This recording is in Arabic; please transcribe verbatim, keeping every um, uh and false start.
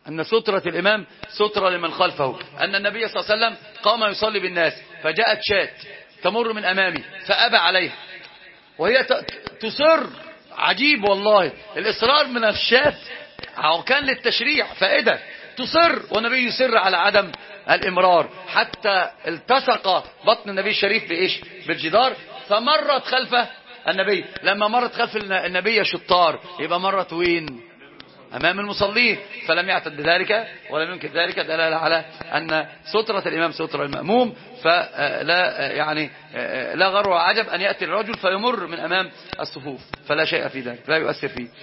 أن سترة الإمام سترة لمن خلفه، أن النبي صلى الله عليه وسلم قام يصلي بالناس فجاءت شاة تمر من أمامي فأبى عليها، وهي تصر. عجيب والله الإصرار من الشاة، كان للتشريع فائدة، تصر والنبي يصر على عدم الإمرار، حتى التصق بطن النبي الشريف بإيش؟ بالجدار، فمرت خلف النبي. لما مرت خلف النبي شطار، يبقى مرت وين؟ أمام المصلين، فلم يعتد بذلك ولم ينكر ذلك، دلالة على أن سترة الإمام سترة المأموم. فلا يعني لا غر وعجب أن يأتي الرجل فيمر من أمام الصفوف، فلا شيء في ذلك، لا يؤثر فيه.